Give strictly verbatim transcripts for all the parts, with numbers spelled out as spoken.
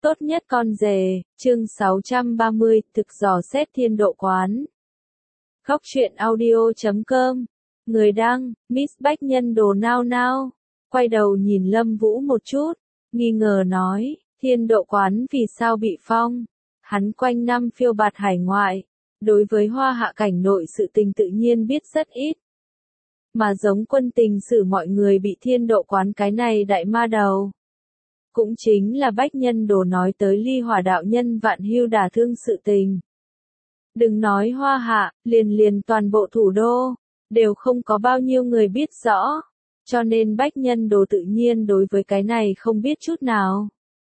Tốt nhất con rể, chương sáu trăm ba mươi, thực dò xét thiên độ quán. Góc truyện audio chấm com. Người đăng, Miss Bách Nhân Đồ nao nao. Quay đầu nhìn Lâm Vũ một chút, nghi ngờ nói, thiên độ quán vì sao bị phong? Hắn quanh năm phiêu bạt hải ngoại, đối với Hoa Hạ cảnh nội sự tình tự nhiên biết rất ít. Mà giống Quân Tình Sử mọi người bị thiên độ quán cái này đại ma đầu. Cũng chính là Bách Nhân Đồ nói tới Ly Hỏa đạo nhân vạn hưu đả thương sự tình. Đừng nói Hoa Hạ, liền liền toàn bộ thủ đô, đều không có bao nhiêu người biết rõ, cho nên Bách Nhân Đồ tự nhiên đối với cái này không biết chút nào.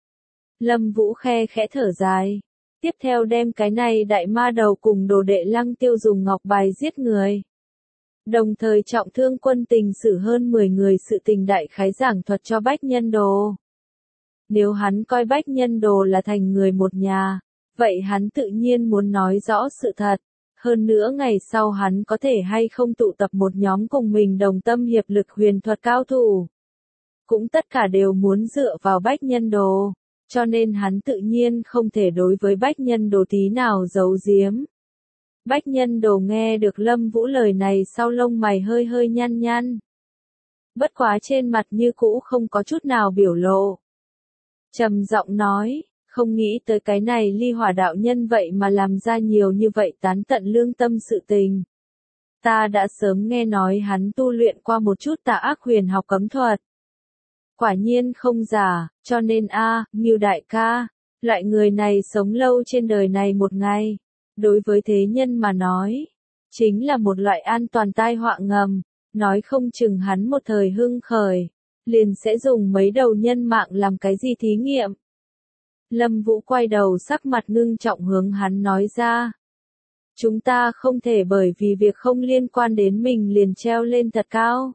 Lâm Vũ khe khẽ thở dài, tiếp theo đem cái này đại ma đầu cùng đồ đệ Lăng Tiêu dùng ngọc bài giết người. Đồng thời trọng thương Quân Tình Sử hơn mười người sự tình đại khái giảng thuật cho Bách Nhân Đồ. Nếu hắn coi Bách Nhân Đồ là thành người một nhà, vậy hắn tự nhiên muốn nói rõ sự thật. Hơn nữa ngày sau hắn có thể hay không tụ tập một nhóm cùng mình đồng tâm hiệp lực huyền thuật cao thủ. Cũng tất cả đều muốn dựa vào Bách Nhân Đồ, cho nên hắn tự nhiên không thể đối với Bách Nhân Đồ tí nào giấu giếm. Bách Nhân Đồ nghe được Lâm Vũ lời này sau lông mày hơi hơi nhăn nhăn. Bất quá trên mặt như cũ không có chút nào biểu lộ. Trầm giọng nói, không nghĩ tới cái này Ly Hỏa đạo nhân vậy mà làm ra nhiều như vậy tán tận lương tâm sự tình. Ta đã sớm nghe nói hắn tu luyện qua một chút tà ác huyền học cấm thuật. Quả nhiên không giả, cho nên a, à, Ngưu đại ca, loại người này sống lâu trên đời này một ngày, đối với thế nhân mà nói, chính là một loại an toàn tai họa ngầm, nói không chừng hắn một thời hưng khởi, liền sẽ dùng mấy đầu nhân mạng làm cái gì thí nghiệm. Lâm Vũ quay đầu sắc mặt ngưng trọng hướng hắn nói ra. Chúng ta không thể bởi vì việc không liên quan đến mình liền treo lên thật cao.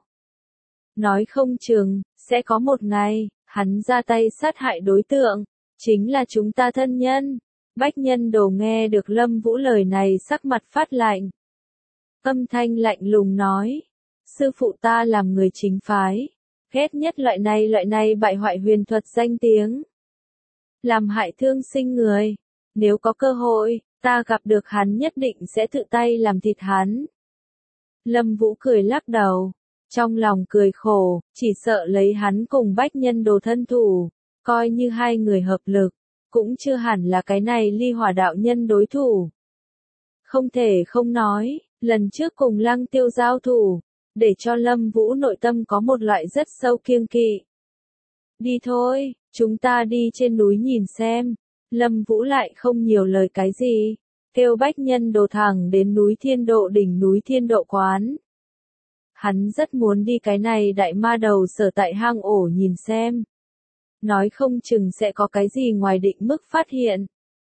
Nói không chừng, sẽ có một ngày, hắn ra tay sát hại đối tượng, chính là chúng ta thân nhân. Bách Nhân Đồ nghe được Lâm Vũ lời này sắc mặt phát lạnh. Âm thanh lạnh lùng nói, sư phụ ta làm người chính phái. Ghét nhất loại này loại này bại hoại huyền thuật danh tiếng. Làm hại thương sinh người. Nếu có cơ hội, ta gặp được hắn nhất định sẽ tự tay làm thịt hắn. Lâm Vũ cười lắc đầu. Trong lòng cười khổ, chỉ sợ lấy hắn cùng Bách Nhân Đồ thân thủ. Coi như hai người hợp lực, cũng chưa hẳn là cái này Ly Hỏa đạo nhân đối thủ. Không thể không nói, lần trước cùng Lăng Tiêu giao thủ, để cho Lâm Vũ nội tâm có một loại rất sâu kiêng kỵ. Đi thôi, chúng ta đi trên núi nhìn xem. Lâm Vũ lại không nhiều lời cái gì, kêu Bách Nhân Đồ thẳng đến núi Thiên Độ đỉnh núi Thiên Độ quán. Hắn rất muốn đi cái này đại ma đầu sở tại hang ổ nhìn xem. Nói không chừng sẽ có cái gì ngoài định mức phát hiện.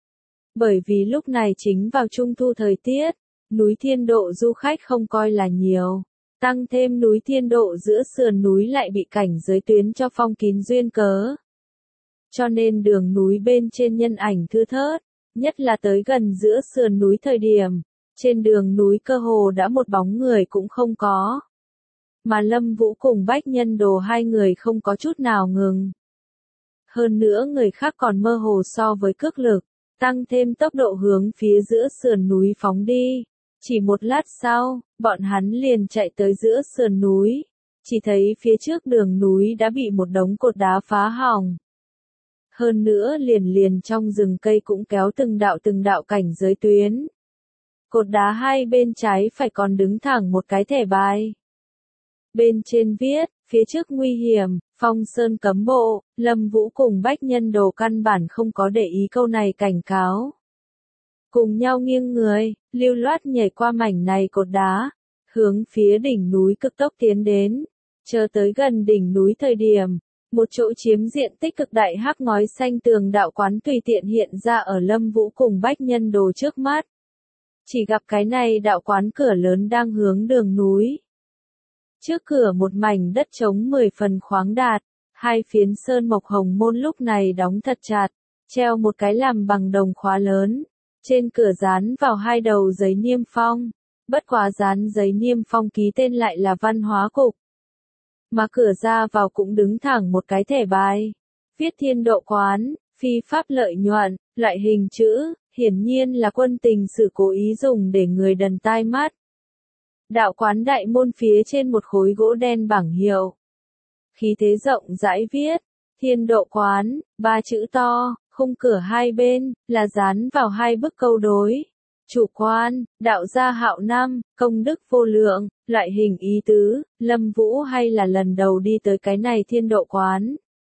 Bởi vì lúc này chính vào trung thu thời tiết, núi Thiên Độ du khách không coi là nhiều. Tăng thêm núi Thiên Độ giữa sườn núi lại bị cảnh giới tuyến cho phong kín duyên cớ. Cho nên đường núi bên trên nhân ảnh thưa thớt, nhất là tới gần giữa sườn núi thời điểm, trên đường núi cơ hồ đã một bóng người cũng không có. Mà Lâm Vũ cùng Bách Nhân Đồ hai người không có chút nào ngừng. Hơn nữa người khác còn mơ hồ so với cước lực, tăng thêm tốc độ hướng phía giữa sườn núi phóng đi. Chỉ một lát sau, bọn hắn liền chạy tới giữa sườn núi. Chỉ thấy phía trước đường núi đã bị một đống cột đá phá hỏng. Hơn nữa liền liền trong rừng cây cũng kéo từng đạo từng đạo cảnh giới tuyến. Cột đá hai bên trái phải còn đứng thẳng một cái thẻ bài. Bên trên viết, phía trước nguy hiểm, Phong Sơn cấm bộ. Lâm Vũ cùng Bách Nhân Đồ căn bản không có để ý câu này cảnh cáo. Cùng nhau nghiêng người, lưu loát nhảy qua mảnh này cột đá, hướng phía đỉnh núi cực tốc tiến đến. Chờ tới gần đỉnh núi thời điểm, một chỗ chiếm diện tích cực đại hắc ngói xanh tường đạo quán tùy tiện hiện ra ở Lâm Vũ cùng Bách Nhân Đồ trước mắt. Chỉ gặp cái này đạo quán cửa lớn đang hướng đường núi. Trước cửa một mảnh đất trống mười phần khoáng đạt, hai phiến sơn mộc hồng môn lúc này đóng thật chặt, treo một cái làm bằng đồng khóa lớn. Trên cửa dán vào hai đầu giấy niêm phong, bất quá dán giấy niêm phong ký tên lại là Văn Hóa Cục. Mà cửa ra vào cũng đứng thẳng một cái thẻ bài, viết Thiên Độ quán, phi pháp lợi nhuận, loại hình chữ, hiển nhiên là quân tình sử cố ý dùng để người đần tai mắt. Đạo quán đại môn phía trên một khối gỗ đen bảng hiệu. Khí thế rộng rãi viết, Thiên Độ Quán, ba chữ to, khung cửa hai bên, là dán vào hai bức câu đối. Chủ quan, đạo gia hạo năm, công đức vô lượng, loại hình ý tứ, Lâm Vũ hay là lần đầu đi tới cái này Thiên Độ Quán.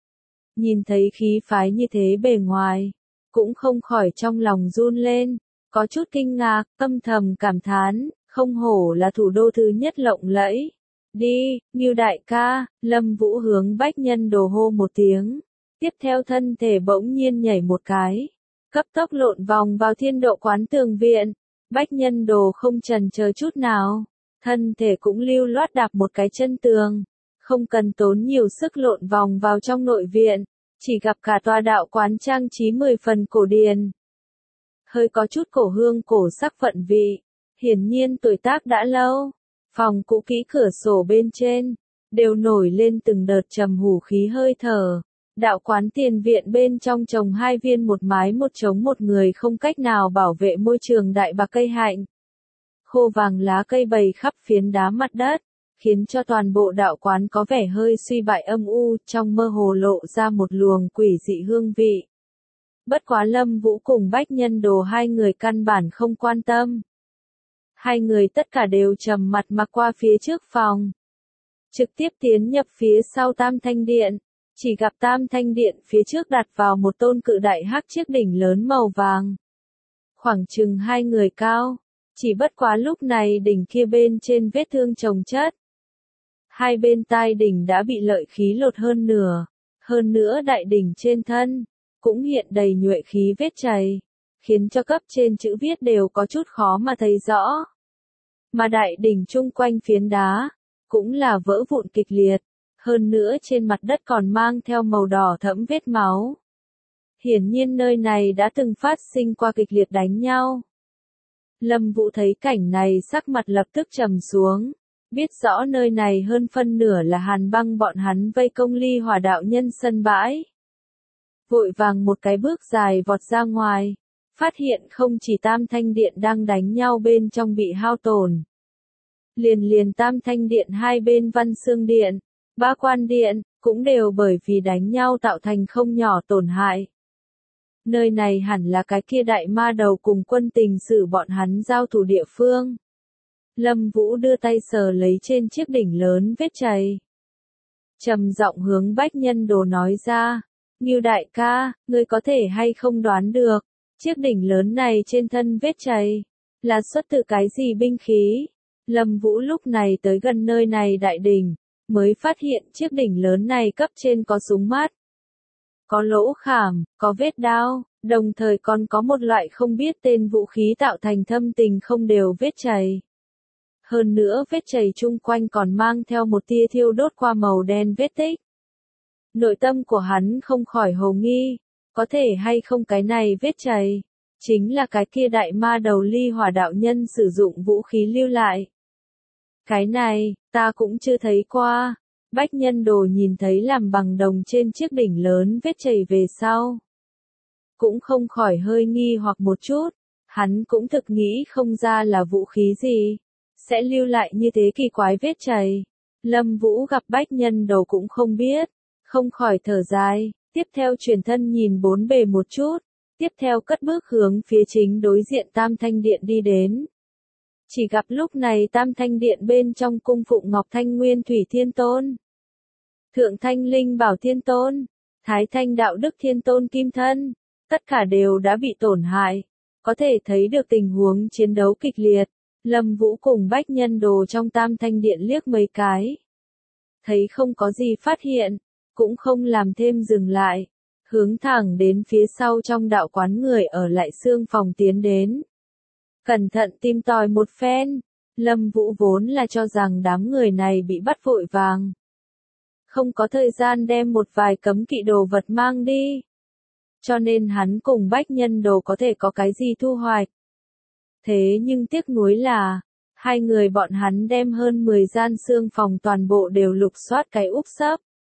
Nhìn thấy khí phái như thế bề ngoài, cũng không khỏi trong lòng run lên, có chút kinh ngạc, âm thầm cảm thán, không hổ là thủ đô thứ nhất lộng lẫy. Đi, Ngưu đại ca, Lâm Vũ hướng Bách Nhân Đồ hô một tiếng, tiếp theo thân thể bỗng nhiên nhảy một cái, cấp tốc lộn vòng vào Thiên Độ Quán tường viện. Bách Nhân Đồ không chần chờ chút nào, thân thể cũng lưu loát đạp một cái chân tường, không cần tốn nhiều sức lộn vòng vào trong nội viện, chỉ gặp cả tòa đạo quán trang trí mười phần cổ điển. Hơi có chút cổ hương cổ sắc vận vị, hiển nhiên tuổi tác đã lâu. Phòng cũ kỹ cửa sổ bên trên, đều nổi lên từng đợt trầm hủ khí hơi thở. Đạo quán tiền viện bên trong trồng hai viên một mái một trống một người không cách nào bảo vệ môi trường đại bạc cây hạnh. Khô vàng lá cây bày khắp phiến đá mặt đất, khiến cho toàn bộ đạo quán có vẻ hơi suy bại âm u, trong mơ hồ lộ ra một luồng quỷ dị hương vị. Bất quá Lâm Vũ cùng Bách Nhân Đồ hai người căn bản không quan tâm. Hai người tất cả đều trầm mặt mà qua phía trước phòng. Trực tiếp tiến nhập phía sau Tam Thanh Điện. Chỉ gặp Tam Thanh Điện phía trước đặt vào một tôn cự đại hắc chiếc đỉnh lớn màu vàng. Khoảng chừng hai người cao. Chỉ bất quá lúc này đỉnh kia bên trên vết thương chồng chất. Hai bên tai đỉnh đã bị lợi khí lột hơn nửa. Hơn nữa đại đỉnh trên thân, cũng hiện đầy nhuệ khí vết chày. Khiến cho cấp trên chữ viết đều có chút khó mà thấy rõ. Mà đại đỉnh chung quanh phiến đá, cũng là vỡ vụn kịch liệt, hơn nữa trên mặt đất còn mang theo màu đỏ thẫm vết máu. Hiển nhiên nơi này đã từng phát sinh qua kịch liệt đánh nhau. Lâm Vũ thấy cảnh này sắc mặt lập tức trầm xuống, biết rõ nơi này hơn phân nửa là Hàn Băng bọn hắn vây công Ly Hỏa đạo nhân sân bãi. Vội vàng một cái bước dài vọt ra ngoài. Phát hiện không chỉ Tam Thanh Điện đang đánh nhau bên trong bị hao tổn. Liền liền Tam Thanh Điện hai bên Văn Xương Điện, Ba Quan Điện, cũng đều bởi vì đánh nhau tạo thành không nhỏ tổn hại. Nơi này hẳn là cái kia đại ma đầu cùng quân tình sử bọn hắn giao thủ địa phương. Lâm Vũ đưa tay sờ lấy trên chiếc đỉnh lớn vết chày. Trầm giọng hướng Bách Nhân Đồ nói ra, Ngưu đại ca, ngươi có thể hay không đoán được. Chiếc đỉnh lớn này trên thân vết chày, là xuất từ cái gì binh khí? Lâm Vũ lúc này tới gần nơi này đại đỉnh, mới phát hiện chiếc đỉnh lớn này cấp trên có súng mắt. Có lỗ khảm, có vết đao, đồng thời còn có một loại không biết tên vũ khí tạo thành thâm tình không đều vết chày. Hơn nữa vết chày chung quanh còn mang theo một tia thiêu đốt qua màu đen vết tích. Nội tâm của hắn không khỏi hồ nghi. Có thể hay không cái này vết chày, chính là cái kia đại ma đầu Ly Hỏa đạo nhân sử dụng vũ khí lưu lại. Cái này, ta cũng chưa thấy qua. Bách Nhân Đồ nhìn thấy làm bằng đồng trên chiếc đỉnh lớn vết chày về sau. Cũng không khỏi hơi nghi hoặc một chút, hắn cũng thực nghĩ không ra là vũ khí gì, sẽ lưu lại như thế kỳ quái vết chày. Lâm Vũ gặp Bách Nhân Đồ cũng không biết, không khỏi thở dài. Tiếp theo chuyển thân nhìn bốn bề một chút, tiếp theo cất bước hướng phía chính đối diện Tam Thanh Điện đi đến. Chỉ gặp lúc này Tam Thanh Điện bên trong cung phụng Ngọc Thanh Nguyên Thủy Thiên Tôn, Thượng Thanh Linh Bảo Thiên Tôn, Thái Thanh Đạo Đức Thiên Tôn Kim Thân, tất cả đều đã bị tổn hại, có thể thấy được tình huống chiến đấu kịch liệt. Lâm Vũ cùng Bách Nhân Đồ trong Tam Thanh Điện liếc mấy cái, thấy không có gì phát hiện. Cũng không làm thêm dừng lại, hướng thẳng đến phía sau trong đạo quán người ở lại xương phòng tiến đến. Cẩn thận tìm tòi một phen, Lâm Vũ vốn là cho rằng đám người này bị bắt vội vàng. Không có thời gian đem một vài cấm kỵ đồ vật mang đi. Cho nên hắn cùng Bách Nhân Đồ có thể có cái gì thu hoạch. Thế nhưng tiếc nuối là, hai người bọn hắn đem hơn mười gian xương phòng toàn bộ đều lục soát cái úp sấp.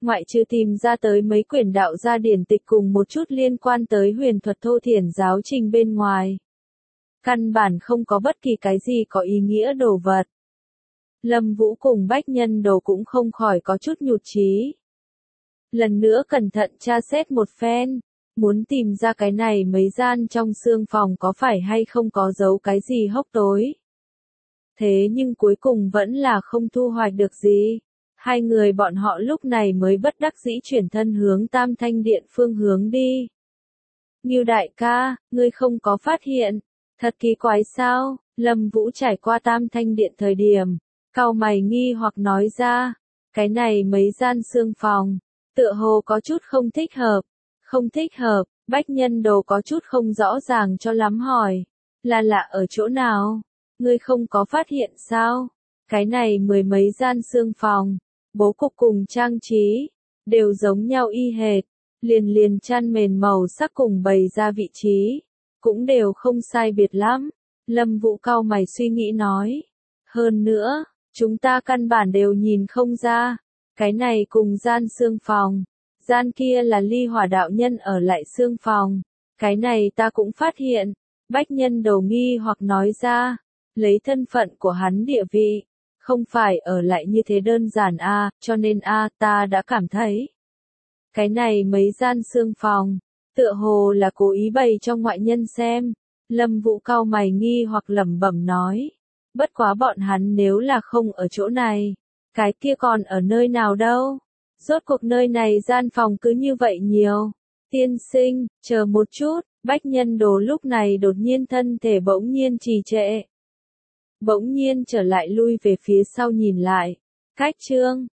ngoại trừ tìm ra tới mấy quyển đạo gia điển tịch cùng một chút liên quan tới huyền thuật thô thiển giáo trình bên ngoài. Căn bản không có bất kỳ cái gì có ý nghĩa đồ vật. Lâm Vũ cùng Bách Nhân Đồ cũng không khỏi có chút nhụt chí. Lần nữa cẩn thận tra xét một phen, muốn tìm ra cái này mấy gian trong xương phòng có phải hay không có giấu cái gì hốc tối. Thế nhưng cuối cùng vẫn là không thu hoạch được gì. Hai người bọn họ lúc này mới bất đắc dĩ chuyển thân hướng Tam Thanh Điện phương hướng đi. Ngưu đại ca, ngươi không có phát hiện, thật kỳ quái sao? Lâm Vũ trải qua Tam Thanh Điện thời điểm, cau mày nghi hoặc nói ra, cái này mấy gian xương phòng, tựa hồ có chút không thích hợp, không thích hợp. Bách Nhân Đồ có chút không rõ ràng cho lắm hỏi, là lạ ở chỗ nào? Ngươi không có phát hiện sao? Cái này mười mấy gian xương phòng, bố cục cùng trang trí, đều giống nhau y hệt, liền liền chăn mền màu sắc cùng bày ra vị trí, cũng đều không sai biệt lắm. Lâm Vũ cau mày suy nghĩ nói, hơn nữa, chúng ta căn bản đều nhìn không ra, cái này cùng gian xương phòng, gian kia là Ly Hỏa đạo nhân ở lại xương phòng, cái này ta cũng phát hiện. Bách Nhân Đồ nghi hoặc nói ra, lấy thân phận của hắn địa vị, không phải ở lại như thế đơn giản a, à, cho nên a à, ta đã cảm thấy. Cái này mấy gian xương phòng, tựa hồ là cố ý bày cho ngoại nhân xem. Lâm Vũ cau mày nghi hoặc lẩm bẩm nói, bất quá bọn hắn nếu là không ở chỗ này, cái kia còn ở nơi nào đâu? Rốt cuộc nơi này gian phòng cứ như vậy nhiều. Tiên sinh, chờ một chút, Bách Nhân Đồ lúc này đột nhiên thân thể bỗng nhiên trì trệ. Bỗng nhiên trở lại lui về phía sau nhìn lại. Cách chương